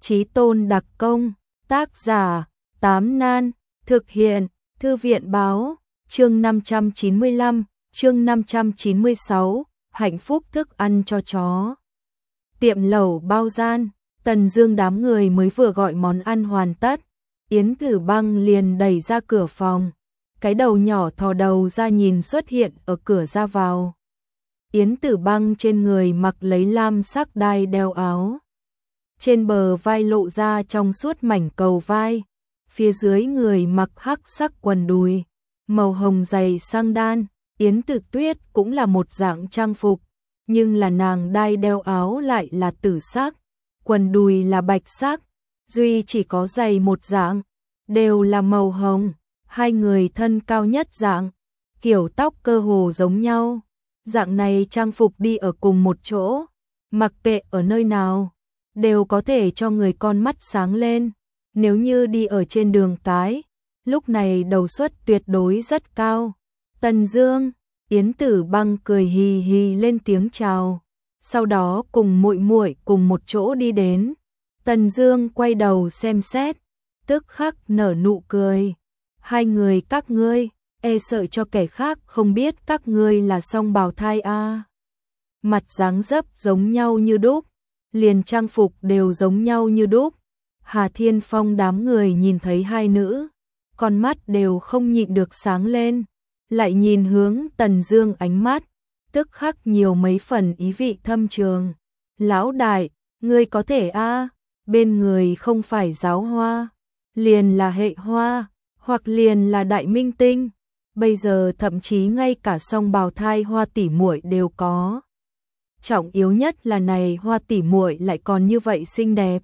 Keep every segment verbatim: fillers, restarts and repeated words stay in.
Chí Tôn đặc công, tác giả, Tám Nan, thực hiện, Thư viện báo, chương năm trăm chín mươi lăm, chương năm trăm chín mươi sáu, hạnh phúc thức ăn cho chó. Tiệm lẩu bao gian, Tần Dương đám người mới vừa gọi món ăn hoàn tất, Yến Tử Băng liền đẩy ra cửa phòng, cái đầu nhỏ thò đầu ra nhìn xuất hiện ở cửa ra vào. Yến Tử Băng trên người mặc lấy lam sắc đai đeo áo, trên bờ vai lộ ra trong suốt mảnh cầu vai, phía dưới người mặc hắc sắc quần đùi, màu hồng dày sang đan. Yến Tử Tuyết cũng là một dạng trang phục, nhưng là nàng đai đeo áo lại là tử sắc, quần đùi là bạch sắc, duy chỉ có giày một dạng, đều là màu hồng. Hai người thân cao nhất dạng, kiểu tóc cơ hồ giống nhau, dạng này trang phục đi ở cùng một chỗ, mặc kệ ở nơi nào, đều có thể cho người con mắt sáng lên. Nếu như đi ở trên đường cái, lúc này đầu suất tuyệt đối rất cao. Tần Dương, Yến Tử Băng cười hì hì lên tiếng chào, sau đó cùng muội muội cùng một chỗ đi đến. Tần Dương quay đầu xem xét, tức khắc nở nụ cười. Hai người các ngươi, e sợ cho kẻ khác không biết các ngươi là song bào thai a. À. Mặt dáng dấp giống nhau như đúc, liền trang phục đều giống nhau như đúc. Hà Thiên Phong đám người nhìn thấy hai nữ, con mắt đều không nhịn được sáng lên, lại nhìn hướng Tần Dương ánh mắt, tức khắc nhiều mấy phần ý vị thâm trường. Lão đại, ngươi có thể a, à, bên người không phải giáo hoa, liền là hệ hoa, hoặc liền là đại minh tinh, bây giờ thậm chí ngay cả song bào thai Hoa tỷ muội đều có. Trọng yếu nhất là này Hoa tỷ muội lại còn như vậy xinh đẹp.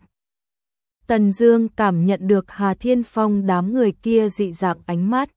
Tần Dương cảm nhận được Hà Thiên Phong đám người kia dị dạng ánh mắt,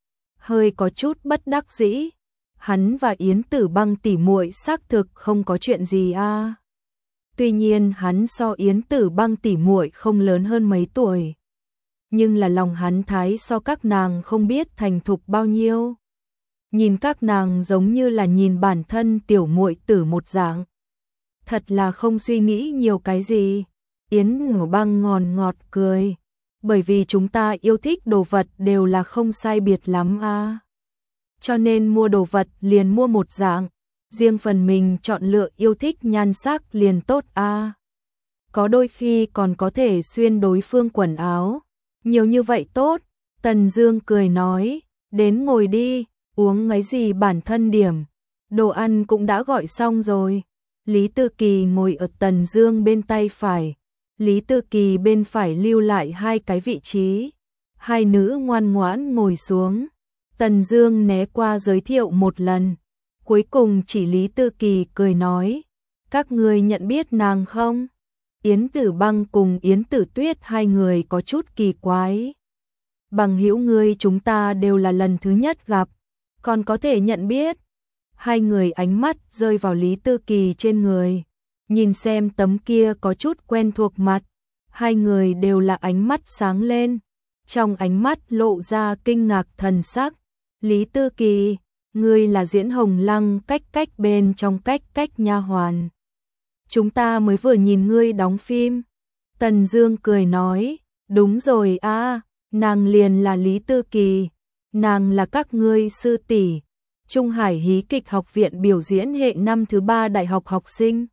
hơi có chút bất đắc dĩ. Hắn và Yến Tử Băng tỷ muội xác thực không có chuyện gì a. À. Tuy nhiên hắn so Yến Tử Băng tỷ muội không lớn hơn mấy tuổi, nhưng là lòng hắn thái so các nàng không biết thành thục bao nhiêu. Nhìn các nàng giống như là nhìn bản thân tiểu muội tử một dạng. Thật là không suy nghĩ nhiều cái gì. Yến Tử Băng ngòn ngọt cười, bởi vì chúng ta yêu thích đồ vật đều là không sai biệt lắm a. À. Cho nên mua đồ vật liền mua một dạng, riêng phần mình chọn lựa yêu thích nhan sắc liền tốt a. À. Có đôi khi còn có thể xuyên đối phương quần áo. Nhiều như vậy tốt. Tần Dương cười nói, đến ngồi đi, uống mấy gì bản thân điểm, đồ ăn cũng đã gọi xong rồi. Lý Tư Kỳ ngồi ở Tần Dương bên tay phải, Lý Tư Kỳ bên phải lưu lại hai cái vị trí. Hai nữ ngoan ngoãn ngồi xuống, Tần Dương né qua giới thiệu một lần, cuối cùng chỉ Lý Tư Kỳ cười nói, các ngươi nhận biết nàng không? Yến Tử Băng cùng Yến Tử Tuyết hai người có chút kỳ quái. Bằng hữu ngươi chúng ta đều là lần thứ nhất gặp, còn có thể nhận biết. Hai người ánh mắt rơi vào Lý Tư Kỳ trên người, nhìn xem tấm kia có chút quen thuộc mặt, hai người đều là ánh mắt sáng lên, trong ánh mắt lộ ra kinh ngạc thần sắc. Lý Tư Kỳ, ngươi là diễn Hồng Lăng cách cách bên trong cách cách nha hoàn. Chúng ta mới vừa nhìn ngươi đóng phim. Tần Dương cười nói, đúng rồi a, à, nàng liền là Lý Tư Kỳ, nàng là các ngươi sư tỷ, Trung Hải hí kịch học viện biểu diễn hệ năm thứ ba đại học học sinh.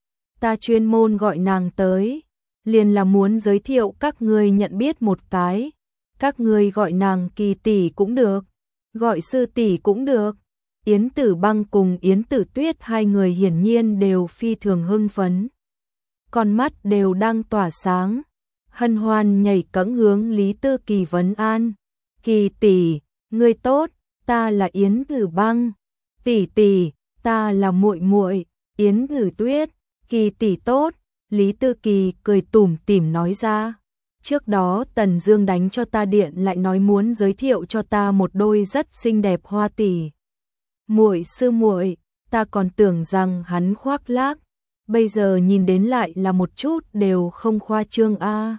Ta chuyên môn gọi nàng tới, liền là muốn giới thiệu các ngươi nhận biết một cái, các ngươi gọi nàng Kỳ tỷ cũng được, gọi sư tỷ cũng được. Yến Tử Băng cùng Yến Tử Tuyết hai người hiển nhiên đều phi thường hưng phấn, con mắt đều đang tỏa sáng, hân hoan nhảy cẫng hướng Lý Tư Kỳ vấn an. Kỳ tỷ, ngươi tốt, ta là Yến Tử Băng. Tỷ tỷ, ta là muội muội Yến Tử Tuyết. Kỳ tỷ tốt. Lý Tư Kỳ cười tủm tỉm nói ra, trước đó Tần Dương đánh cho ta điện lại nói muốn giới thiệu cho ta một đôi rất xinh đẹp Hoa tỷ muội sư muội, ta còn tưởng rằng hắn khoác lác, bây giờ nhìn đến lại là một chút đều không khoa trương a. À.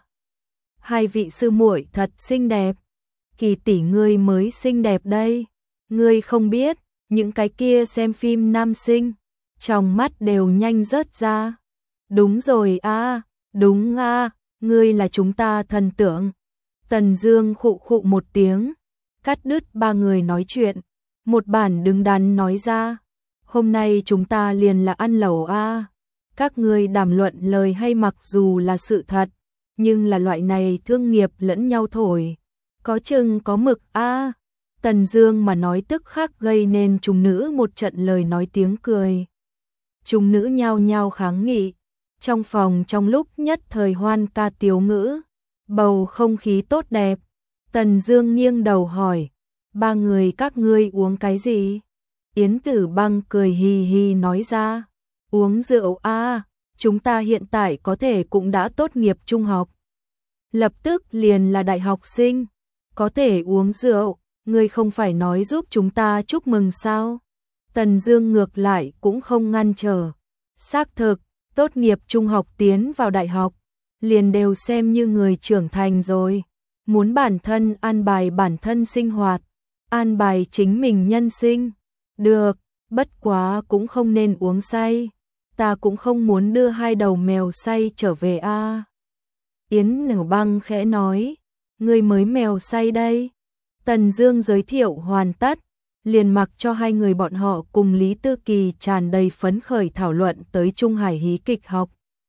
Hai vị sư muội thật xinh đẹp. Kỳ tỷ ngươi mới xinh đẹp đây, ngươi không biết, những cái kia xem phim nam sinh, trong mắt đều nhanh rớt ra. Đúng rồi a, à, đúng a, à, ngươi là chúng ta thần tượng. Tần Dương khụ khụ một tiếng, cắt đứt ba người nói chuyện, một bản đứng đắn nói ra, hôm nay chúng ta liền là ăn lẩu a. Các ngươi đàm luận lời hay mặc dù là sự thật, nhưng là loại này thương nghiệp lẫn nhau thổi, có chừng có mực a. Tần Dương mà nói tức khắc gây nên chúng nữ một trận lời nói tiếng cười. Chúng nữ nhao nhao kháng nghị, trong phòng trong lúc nhất thời hoan ca tiếu ngữ, bầu không khí tốt đẹp. Tần Dương nghiêng đầu hỏi, ba người các ngươi uống cái gì? Yến Tử Băng cười hì hì nói ra, uống rượu a, chúng ta hiện tại có thể cũng đã tốt nghiệp trung học, lập tức liền là đại học sinh, có thể uống rượu, ngươi không phải nói giúp chúng ta chúc mừng sao? Tần Dương ngược lại cũng không ngăn trở, xác thực, tốt nghiệp trung học tiến vào đại học, liền đều xem như người trưởng thành rồi, muốn bản thân an bài bản thân sinh hoạt, an bài chính mình nhân sinh, được, bất quá cũng không nên uống say, ta cũng không muốn đưa hai đầu mèo say trở về a. À. Yến Tử Băng khẽ nói, ngươi mới mèo say đây. Tần Dương giới thiệu hoàn tất, liền mặc cho hai người bọn họ cùng Lý Tư Kỳ tràn đầy phấn khởi thảo luận tới Trung Hải hí kịch học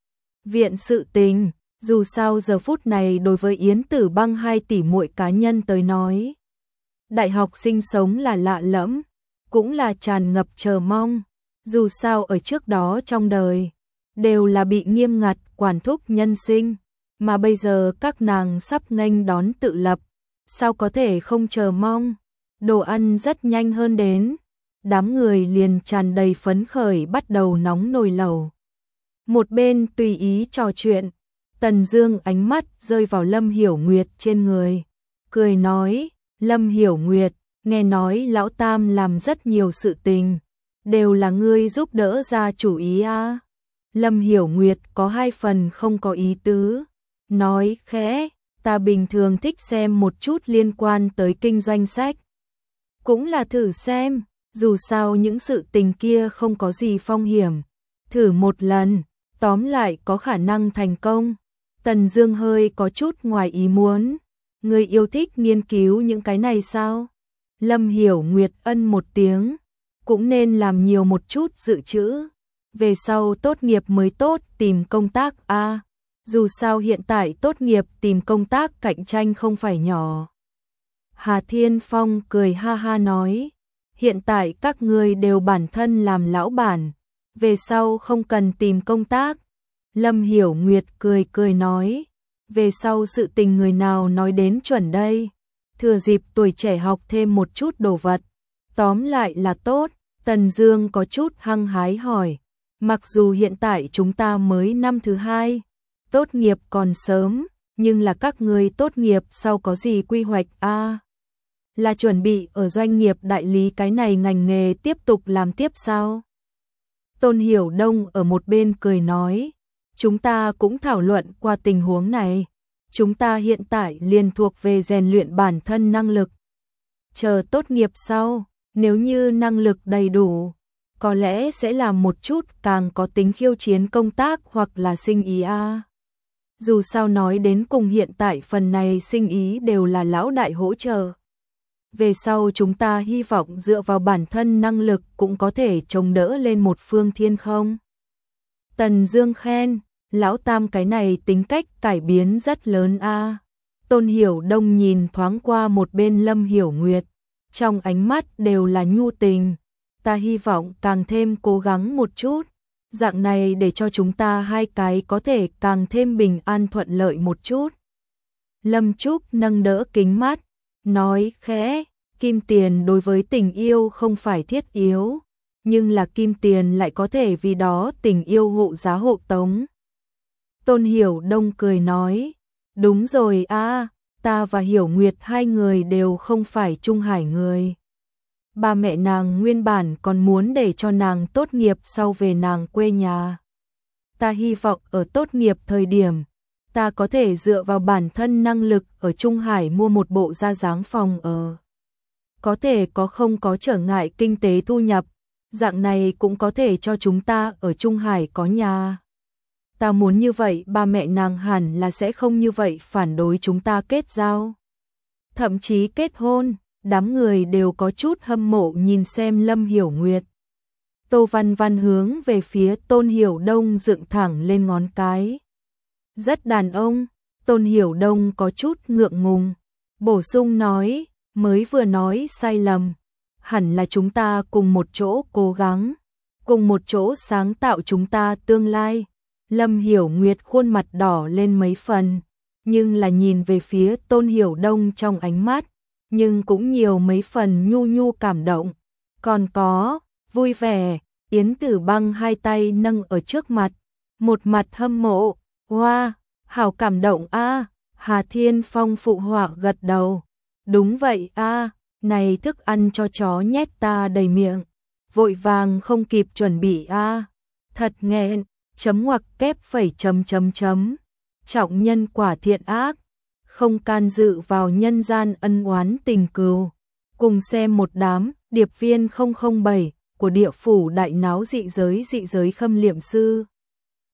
viện sự tình. Dù sao giờ phút này đối với Yến Tử Băng hai tỷ muội cá nhân tới nói, đại học sinh sống là lạ lẫm, cũng là tràn ngập chờ mong. Dù sao ở trước đó trong đời đều là bị nghiêm ngặt quản thúc nhân sinh, mà bây giờ các nàng sắp nghênh đón tự lập, sao có thể không chờ mong. Đồ ăn rất nhanh hơn đến, đám người liền tràn đầy phấn khởi bắt đầu nóng nồi lẩu. Một bên tùy ý trò chuyện, Tần Dương ánh mắt rơi vào Lâm Hiểu Nguyệt trên người, cười nói, Lâm Hiểu Nguyệt, nghe nói lão Tam làm rất nhiều sự tình, đều là ngươi giúp đỡ ra chủ ý a. À. Lâm Hiểu Nguyệt có hai phần không có ý tứ, nói khẽ, ta bình thường thích xem một chút liên quan tới kinh doanh sách. Cũng là thử xem, dù sao những sự tình kia không có gì phong hiểm, thử một lần, tóm lại có khả năng thành công. Tần Dương hơi có chút ngoài ý muốn, người yêu thích nghiên cứu những cái này sao? Lâm Hiểu Nguyệt ân một tiếng, cũng nên làm nhiều một chút dự trữ, về sau tốt nghiệp mới tốt tìm công tác a. À, dù sao hiện tại tốt nghiệp tìm công tác cạnh tranh không phải nhỏ. Hà Thiên Phong cười ha ha nói, hiện tại các ngươi đều bản thân làm lão bản, về sau không cần tìm công tác. Lâm Hiểu Nguyệt cười cười nói, về sau sự tình người nào nói đến chuẩn đây, thừa dịp tuổi trẻ học thêm một chút đồ vật, tóm lại là tốt. Tần Dương có chút hăng hái hỏi, mặc dù hiện tại chúng ta mới năm thứ hai, tốt nghiệp còn sớm, nhưng là các ngươi tốt nghiệp sau có gì quy hoạch a? À, là chuẩn bị ở doanh nghiệp đại lý cái này ngành nghề tiếp tục làm tiếp sao? Tôn Hiểu Đông ở một bên cười nói, chúng ta cũng thảo luận qua tình huống này, chúng ta hiện tại liền thuộc về rèn luyện bản thân năng lực. Chờ tốt nghiệp sau, nếu như năng lực đầy đủ, có lẽ sẽ làm một chút càng có tính khiêu chiến công tác hoặc là sinh ý a. À. Dù sao nói đến cùng hiện tại phần này sinh ý đều là lão đại hỗ trợ. Về sau chúng ta hy vọng dựa vào bản thân năng lực cũng có thể chống đỡ lên một phương thiên không. Tần Dương khen, lão Tam cái này tính cách cải biến rất lớn a. À. Tôn Hiểu Đông nhìn thoáng qua một bên Lâm Hiểu Nguyệt, trong ánh mắt đều là nhu tình, ta hy vọng càng thêm cố gắng một chút, dạng này để cho chúng ta hai cái có thể càng thêm bình an thuận lợi một chút. Lâm Trúc nâng đỡ kính mắt, nói khẽ, kim tiền đối với tình yêu không phải thiết yếu, nhưng là kim tiền lại có thể vì đó tình yêu hộ giá hộ tống. Tôn Hiểu Đông cười nói, đúng rồi a, à, ta và Hiểu Nguyệt hai người đều không phải Trung Hải người. Ba mẹ nàng nguyên bản còn muốn để cho nàng tốt nghiệp sau về nàng quê nhà. Ta hy vọng ở tốt nghiệp thời điểm, ta có thể dựa vào bản thân năng lực ở Trung Hải mua một bộ ra dáng phòng ở. Có thể có không có trở ngại kinh tế thu nhập, dạng này cũng có thể cho chúng ta ở Trung Hải có nhà. ta muốn như vậy ba mẹ nàng hẳn là sẽ không như vậy phản đối chúng ta kết giao. Thậm chí kết hôn, đám người đều có chút hâm mộ nhìn xem Lâm Hiểu Nguyệt. Tô Văn Văn hướng về phía Tôn Hiểu Đông dựng thẳng lên ngón cái. Rất đàn ông, Tôn Hiểu Đông có chút ngượng ngùng, bổ sung nói, mới vừa nói sai lầm, hẳn là chúng ta cùng một chỗ cố gắng, cùng một chỗ sáng tạo chúng ta tương lai. Lâm Hiểu Nguyệt khuôn mặt đỏ lên mấy phần, nhưng là nhìn về phía Tôn Hiểu Đông trong ánh mắt, nhưng cũng nhiều mấy phần nhu nhu cảm động, còn có vui vẻ. Yến Tử Băng hai tay nâng ở trước mặt, một mặt hâm mộ, hoa, wow, hảo cảm động a. Hà Thiên Phong phụ họa gật đầu, đúng vậy a, à, này thức ăn cho chó nhét ta đầy miệng, vội vàng không kịp chuẩn bị a, à. Thật nghẹn, chấm ngoặc kép phẩy chấm chấm chấm, trọng nhân quả thiện ác, không can dự vào nhân gian ân oán tình cừu. Cùng xem một đám điệp viên không không bảy của địa phủ đại náo dị giới dị giới khâm liệm sư.